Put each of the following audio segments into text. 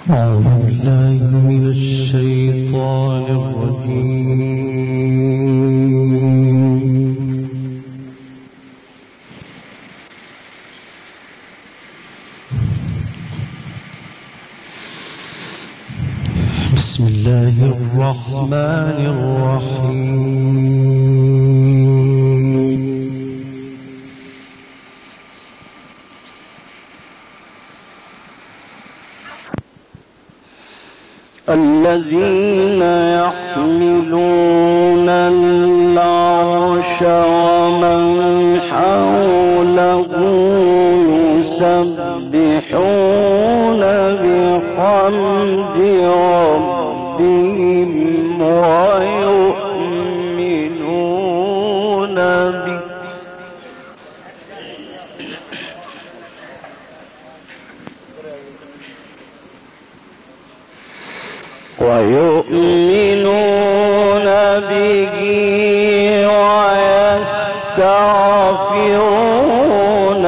أعوذ بالله من الشيطان الرجيم. بسم الله الرحمن الرحيم. الذين يحملون العرش ومن حوله يسبحون بحمد ربهم ويؤمنون به ويستغفرون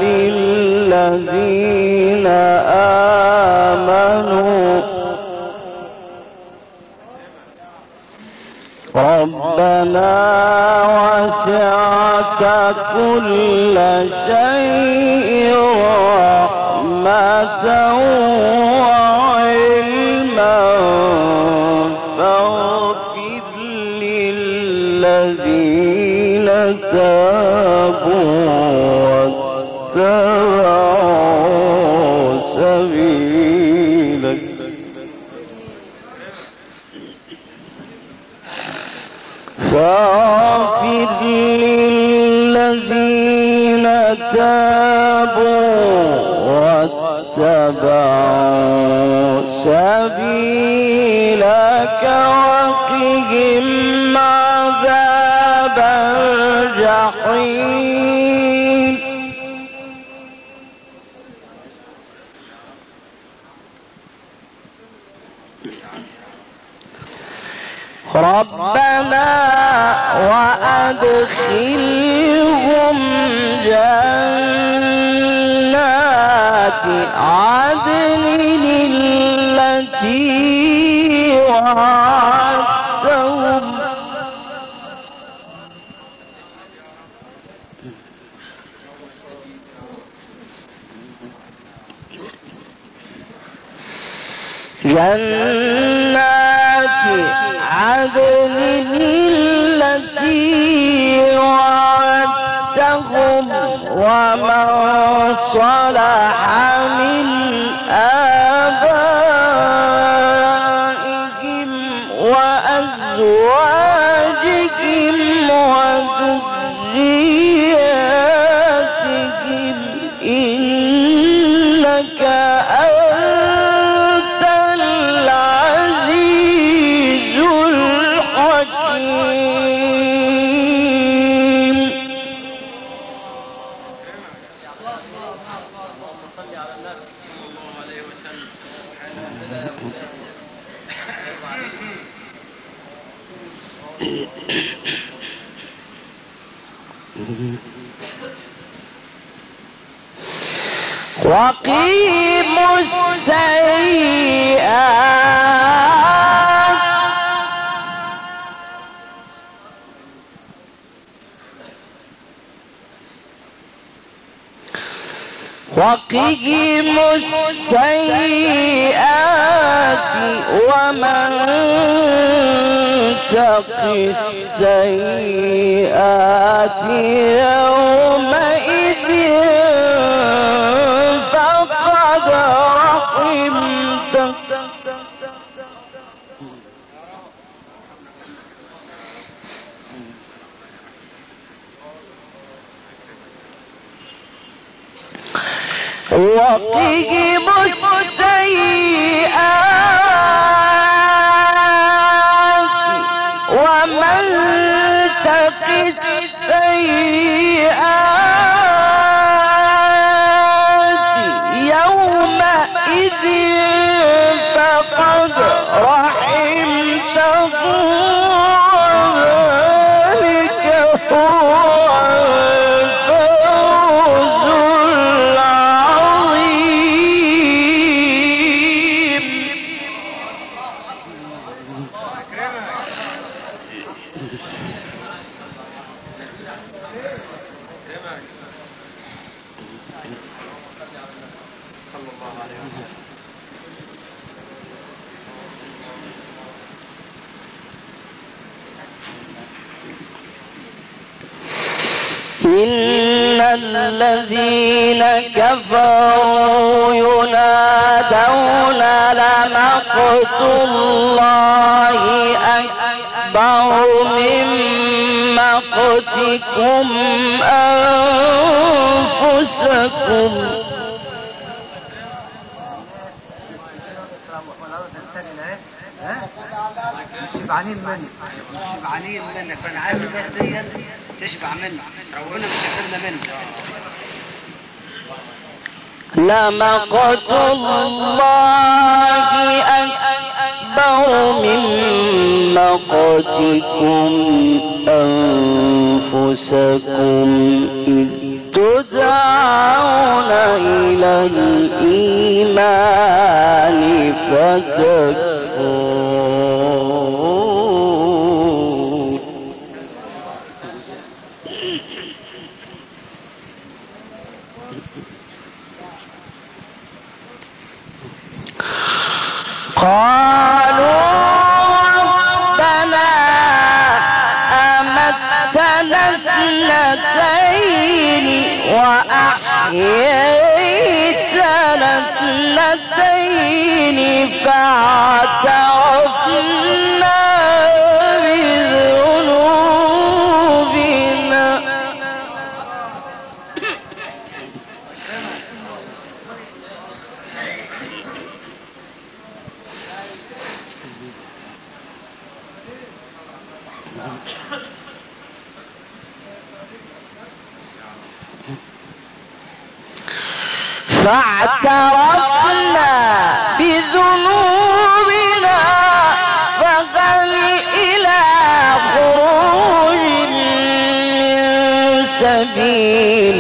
للذين آمنوا ربنا وسعت كل شيء رحمة وعلما فاغفر للذين تابوا واتبعوا سبيلك فاغفر للذين تابوا واتبعوا سبيلك وقهم عذاب الجحيم ربنا وأدخلهم جنات عدن التي وعدتهم جنات عدن التي وعدتهم ومن صلح من آبائهم وأزواجهم وذرياتهم إنك أنت العزيز الحكيم اللهم صل على النبي صلى الله عليه وسلم وقيموا السيئات وقيموا السيئات ومن تق السيئات يومئذ فقد رحمته وقهم السيئات ومن تق السيئات يومئذ فقد رحمته وذلك هو الفوز العظيم إن الذين كفروا ينادون لمقت الله أكبر من مقتكم أنفسكم مش شبعانين منك فانا عايز الناس دي تشبع منك ربنا مش هيقدرنا منك. لمقت الله أكبر من مقتكم أنفسكم إذ تدعون إلى الإيمان فتكفرون. قالوا ربنا أمتنا اثنتين وأحييتنا اثنتين فاعترفنا بذنوبنا فاعترفنا بذنوبنا فهل إلى خروج من سبيل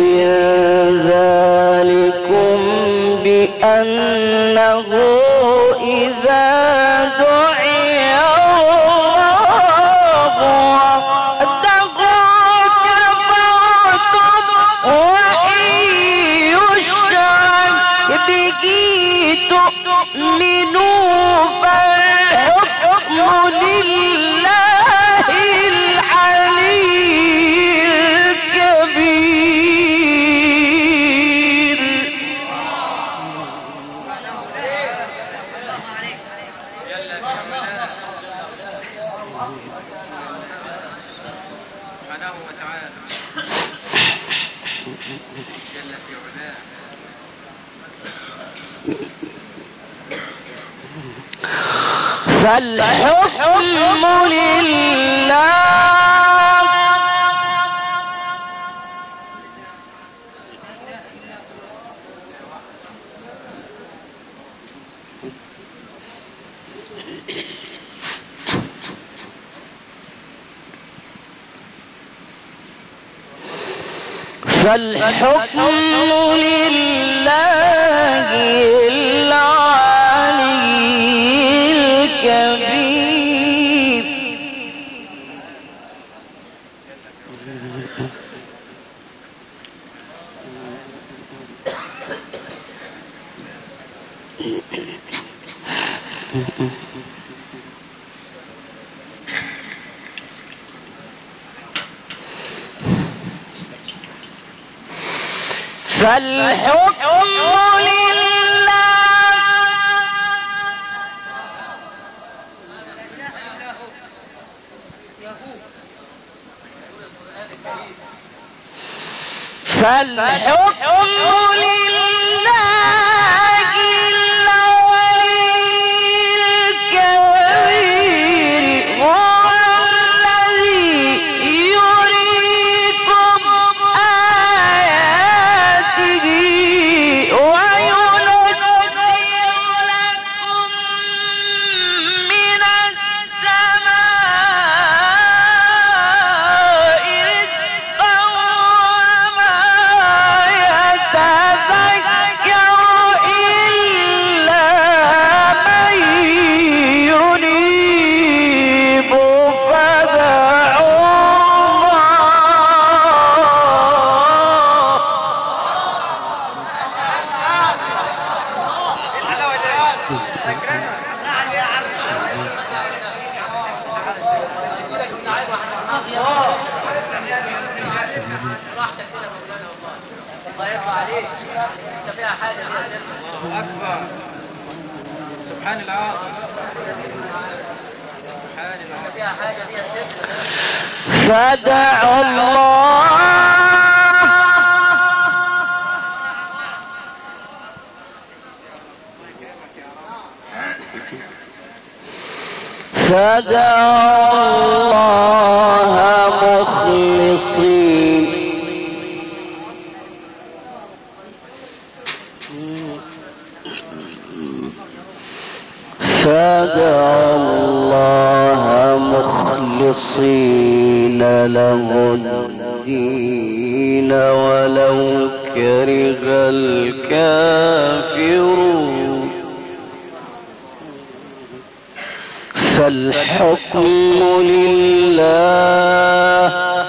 ذلكم بأنه إذا دعي الله وحده كفرتم وإن يشرك به تؤمنوا فالحكم لله العلي الكبير. فالحكم لله فالحكم لله العلي الكبير. فالحكم لله فالحكم لله الكبير هو الذي يريكم آياته وينزل لكم من السماء رزقا وما يتذكر إلا من ينيب فدعوا الله. الله يرفع عليك. لسه فيها حاجة دي يا سيدنا. الله أكبر. سبحان العظيم. لسه فيها حاجة دي يا سيدنا. فدعوا الله مخلصين له الدين ولو كره الكافرون فالحكم لله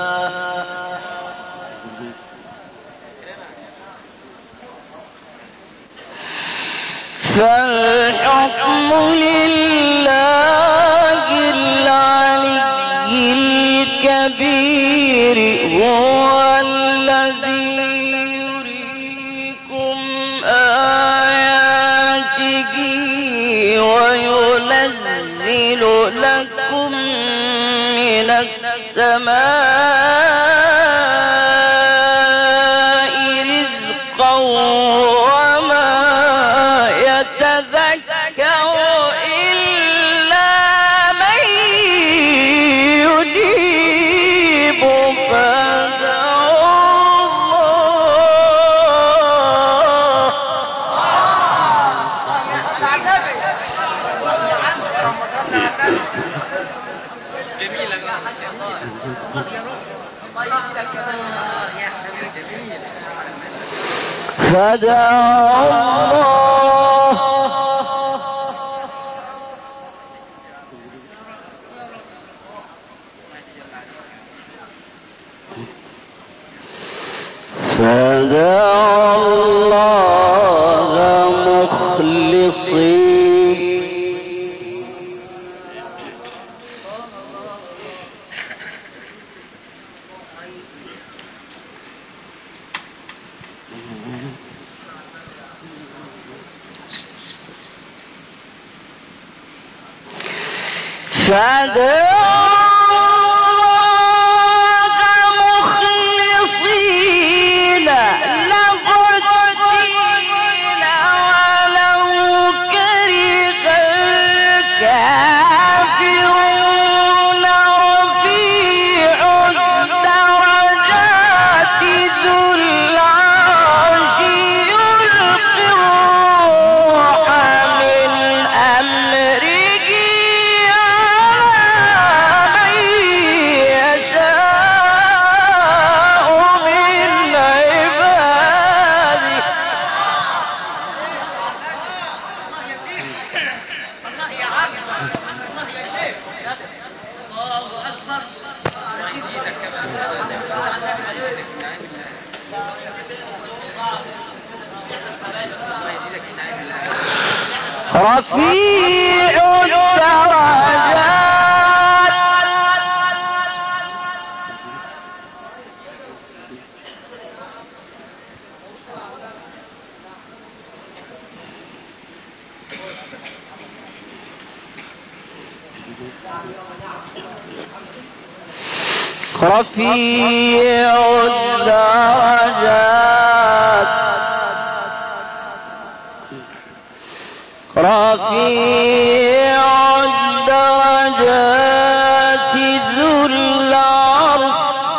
العلي الكبير هو الذي يريكم آياته وينزل لكم من السماء رزقا وما يتذكر إلا من يجيب فدعوا جميلة فدعوا الله مخلصين رفيع الدرجات رفيع الدرجات رفيع الدرجات ذو العرش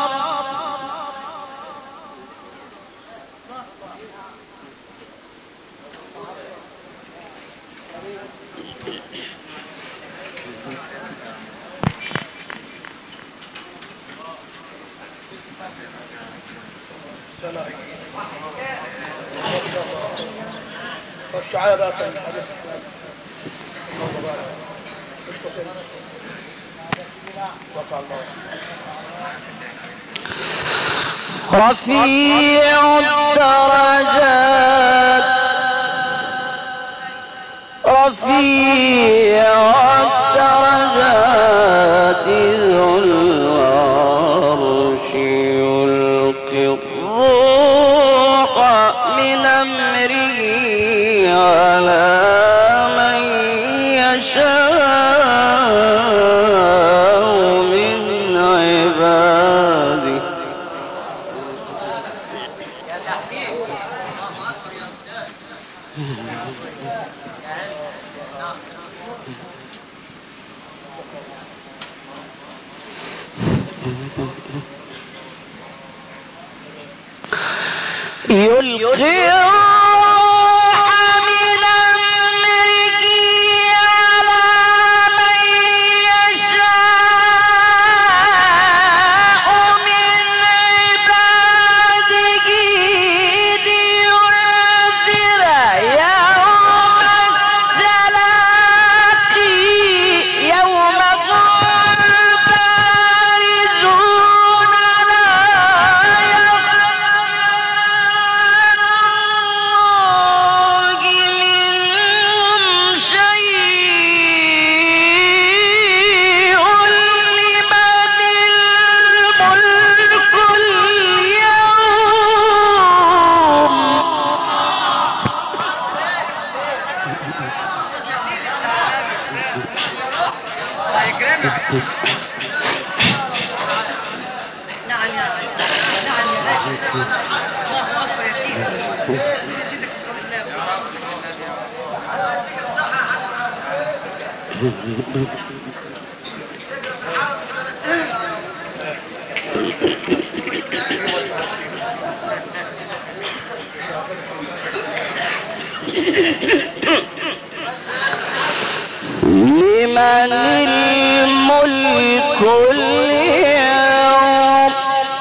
رفيع الدرجات رفيع الدرجات ذو العرش يلقي الروح يشاء من عباده. يا تحقيق الله اكبر يا استاذ. يلقي لمن الملك اليوم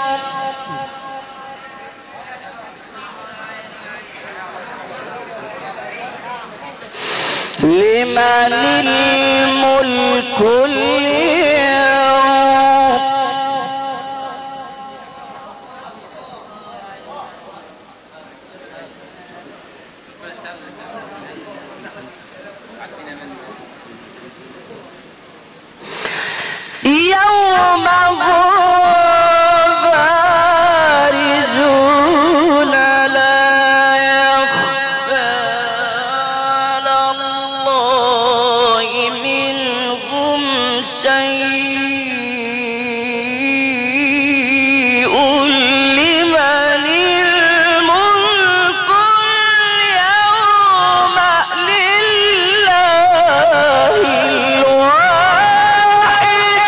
لمن الملك اليوم يوم هم بارزون لا يخفى على الله منهم شيء لمن الملك اليوم لله الواحد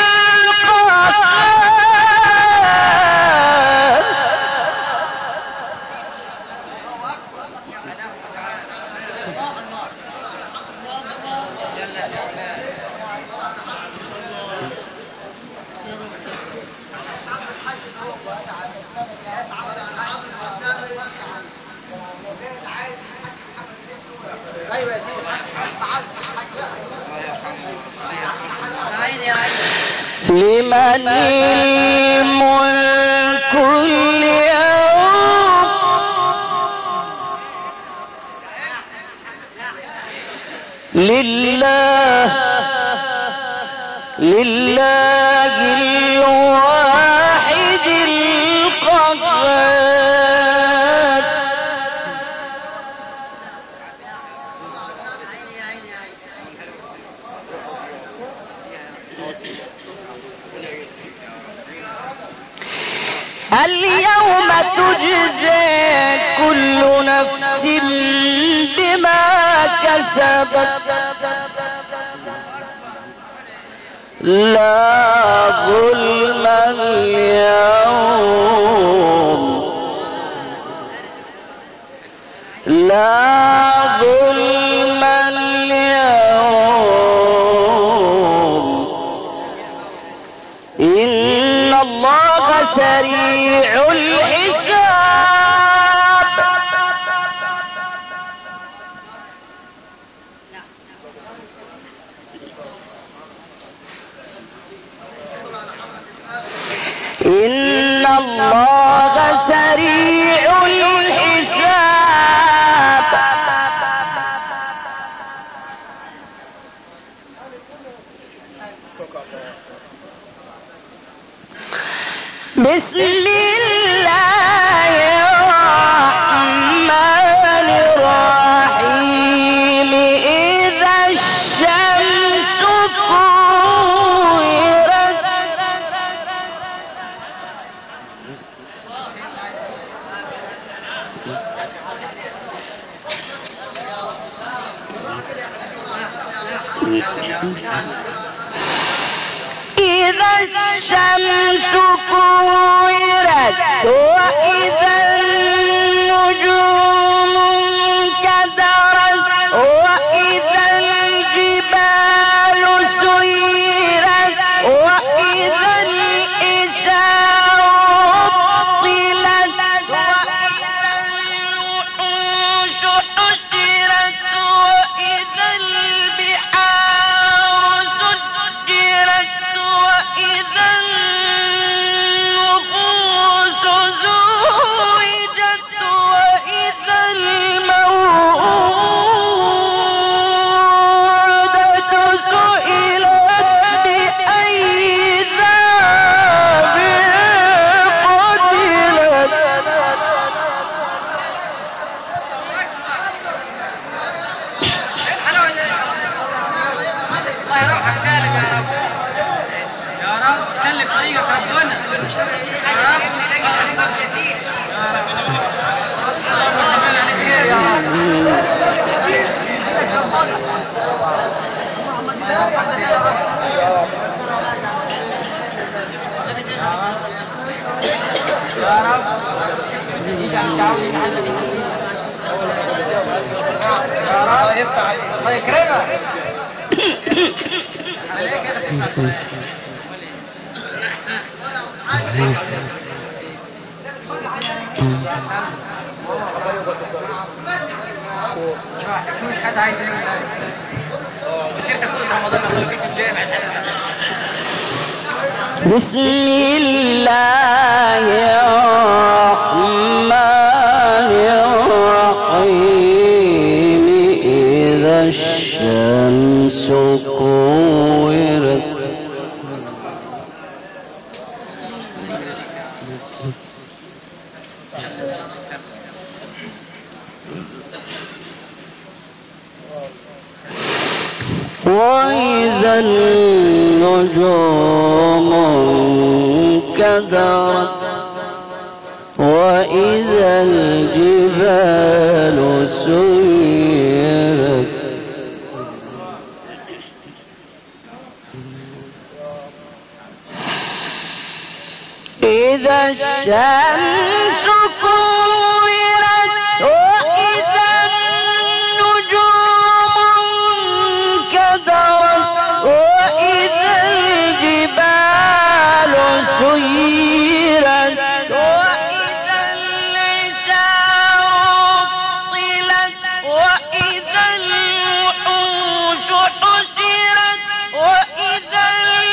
القهار. ايوه يا سيدي. لمن الملك اليوم لله الواحد القهار. اليوم تجزى كل نفس بما كسبت لا ظلم اليوم لا ظلم اليوم إن الله سريع الحساب. إن الله سريع الحساب. بسم الله الرحمن الرحيم. إذا الشمس إذا الشمس كورت وإذا النجوم انكدرت وإذا الجبال سيرت وإذا الإشار عطلت وإذا الوحوش حشرت وإذا البحار سجرت وإذا النفوس زوجت وإذا الموءودة سئلت بأي ذنب قتلت الله يروحك سالم يا رب، يا رب سلك طريقك ربنا يا رب، يا رب الله يفتح عليك، الله يكرمك عليك كده مش حد عايز يعمل مسيرتك طول رمضان في الجامع. بسم الله الرحمن الرحيم إذا الشمس كورت وإذا النجوم انكدرت وإذا الجبال سيرت إذا الشمس كورت وإذا النجوم انكدرت وإذا الجبال سيرت وإذا العشار عطلت وإذا الوحوش حشرت وإذا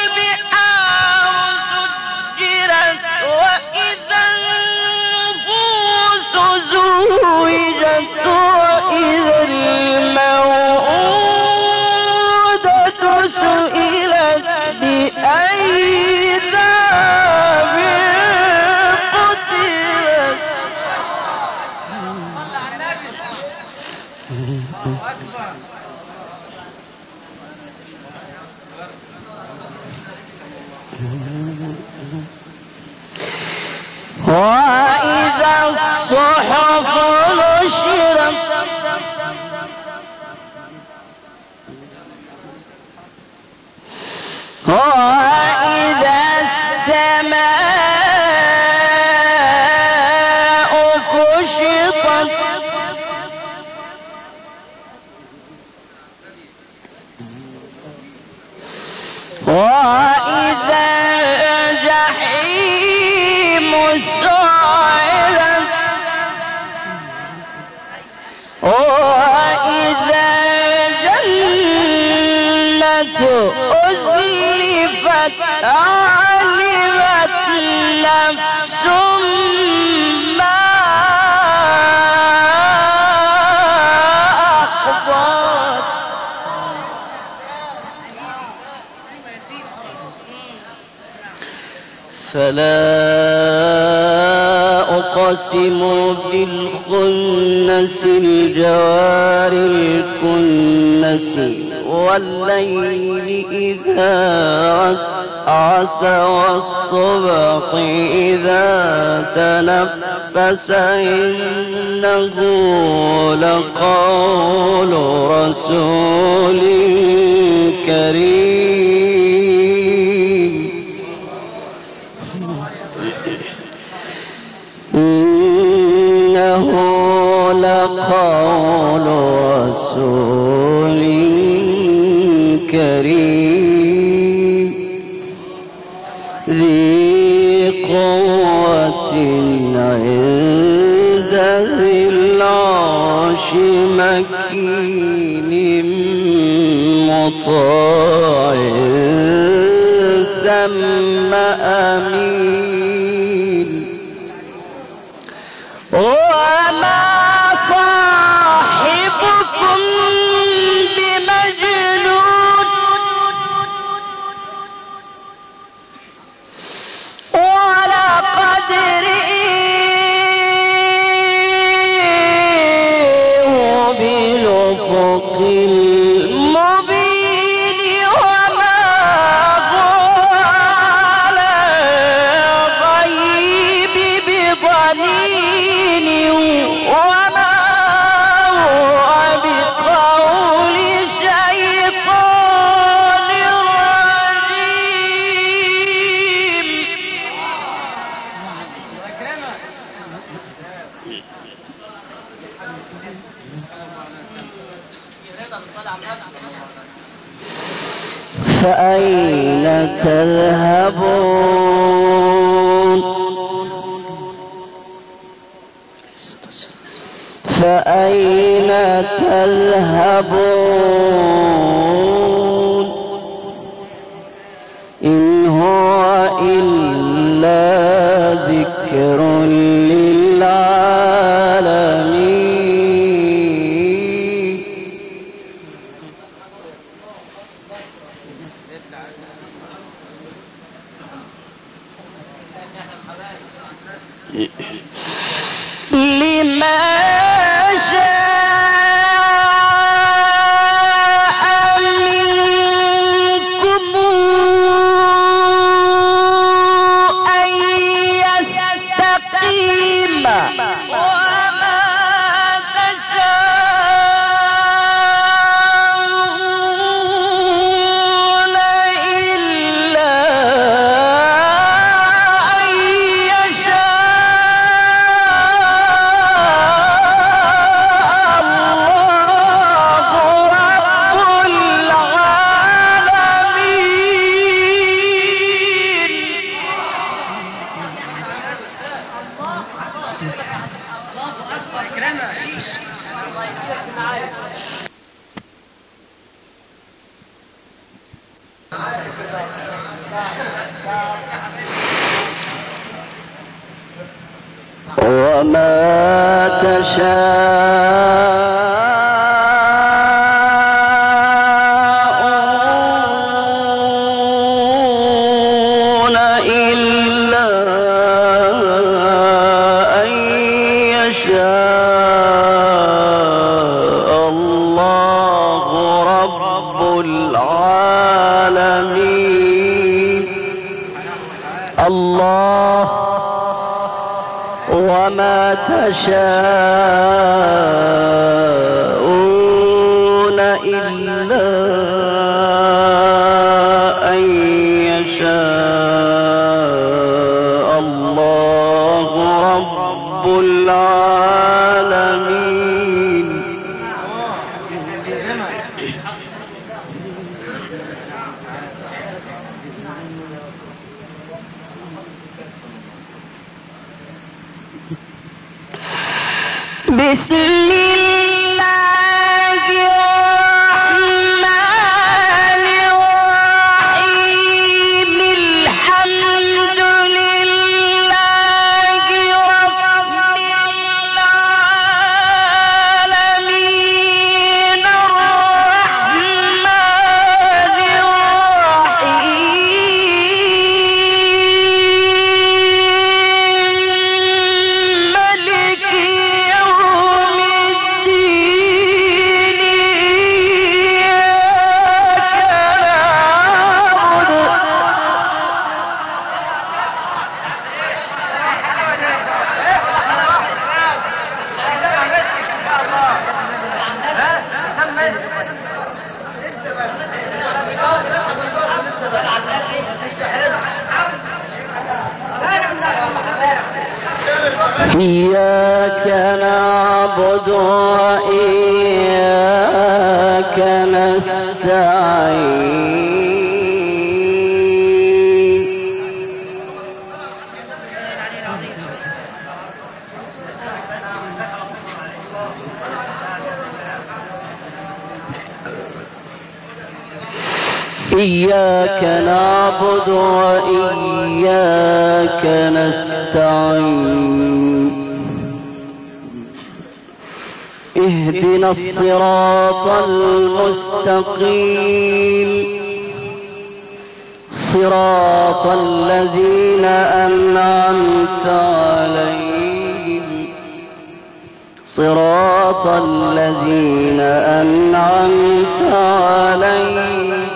البحار سجرت وإذا النفوس زوجت وإذا الموءودة سئلت بأي ذنب قتلت وإذا الصحف نشرت وإذا السماء كشطت وإذا الجحيم سعرت وإذا الجنة أزلفت علمت نفس ما أحضرت فلا أقسم بالخنس الجوار الكنس والليل إذا عسعس والصبح إذا تنفس إنه لقول رسول كريم إنه لقول رسول كريم ذي قوة عند ذي العرش مكين مطاع ثم أمين وما صاحبكم بمجنون ولقد رئيه بالأفق المبين وما هو على الغيب بضنين وما هو بقول شيطان رجيم فأين تذهبون فأين تذهبون إن هو إلا ذكر للعالمين لما شاء منكم أن يستقيم وما تشاءون إلا أن يشاء الله رب وما تشاءون إلا أن يشاء الله رب العالمين الله وما تشاءون إلا أن يشاء الله رب العالمين بسم الله الرحمن الرحيم الحمد لله رب العالمين الرحمن الرحيم مالك يوم إياك نعبد وإياك نستعين إياك نعبد وإياك نستعين اهدنا الصراط المستقيم صراط الذين أنعمت عليهم صراط الذين أنعمت عليهم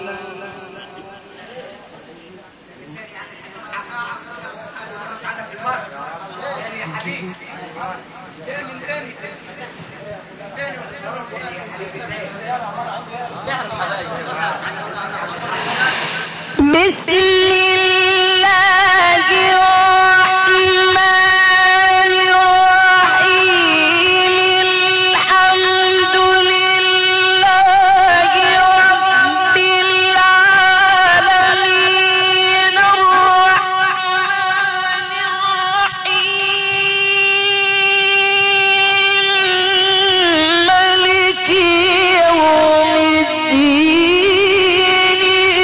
بسم الله الرحمن الرحيم الحمد لله رب العالمين الرحمن الرحيم مالك يوم الدين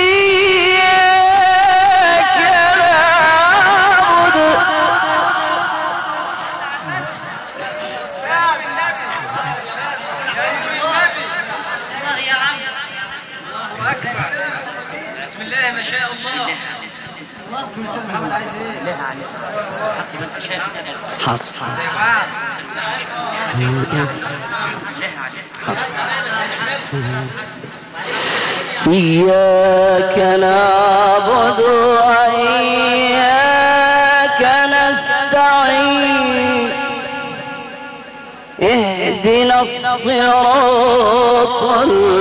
إياك نعبد بسم الله ما شاء الله. إياك نعبد وإياك نستعين اهدنا الصراط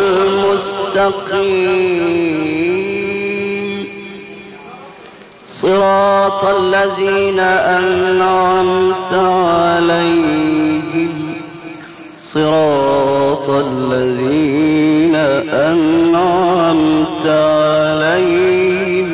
المستقيم صراط الذين أنعمت عليهم صراط الذين أنعمت عليهم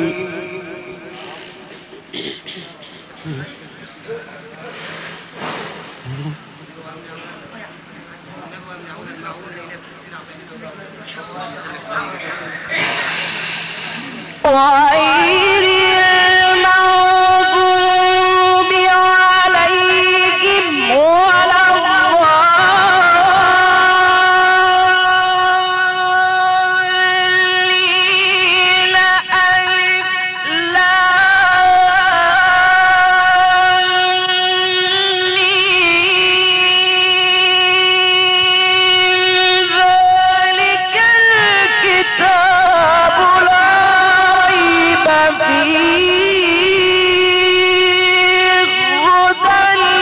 غير المغضوب عليهم ولا الضالين ذلك الكتاب لا ريب فيه هدى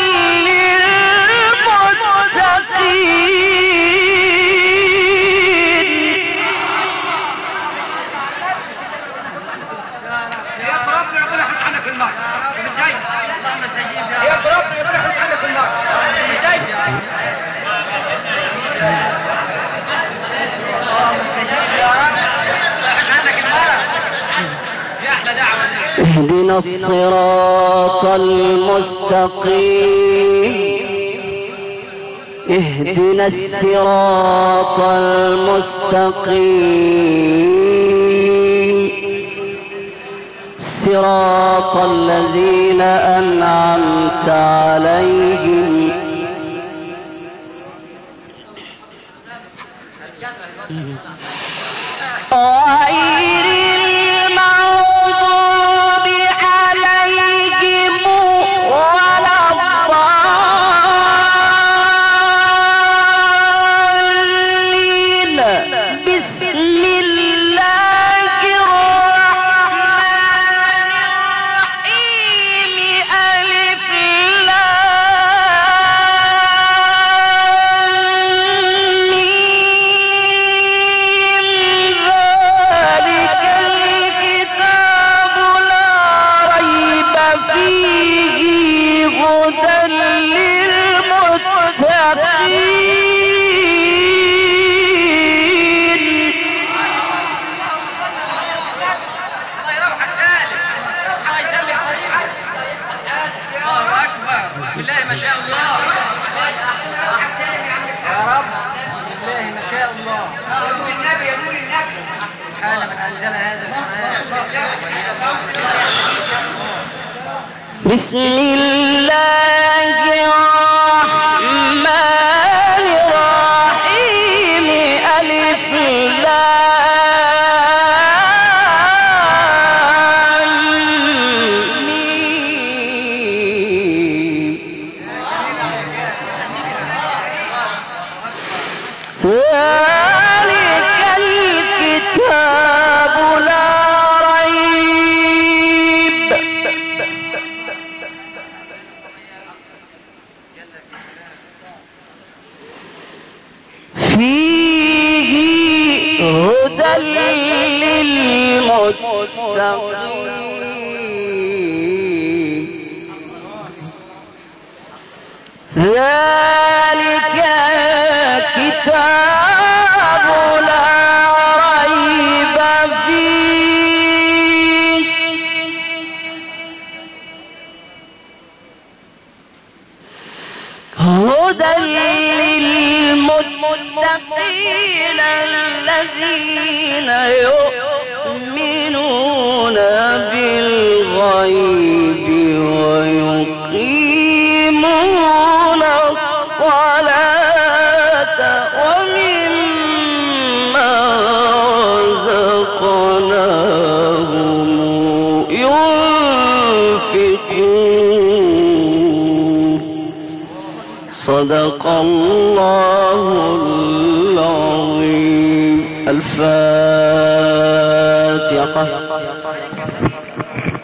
للمتقين يا رب ربنا يحط عنك النار يا رب ربنا يحط عنك النار اهدنا الصراط المستقيم اهدنا الصراط المستقيم صراط الذين أنعمت عليهم غير المغضوب عليهم ولا الضالين بسم الله الرحمن الرحيم ألف لام ميم ذلك سبحانه من أنزل هذا القرآن. بسم الله الرحمن الرحيم ألف لام ميم ذلك الكتاب لا ريب فيه هدى للمتقين ذلك كتاب لا ريب فيه هدى للمتقين الذين يؤمنون بالغيب ويقيمون الصلاة ومما رزقناهم ينفقون صدق الله العظيم. الفاتحة.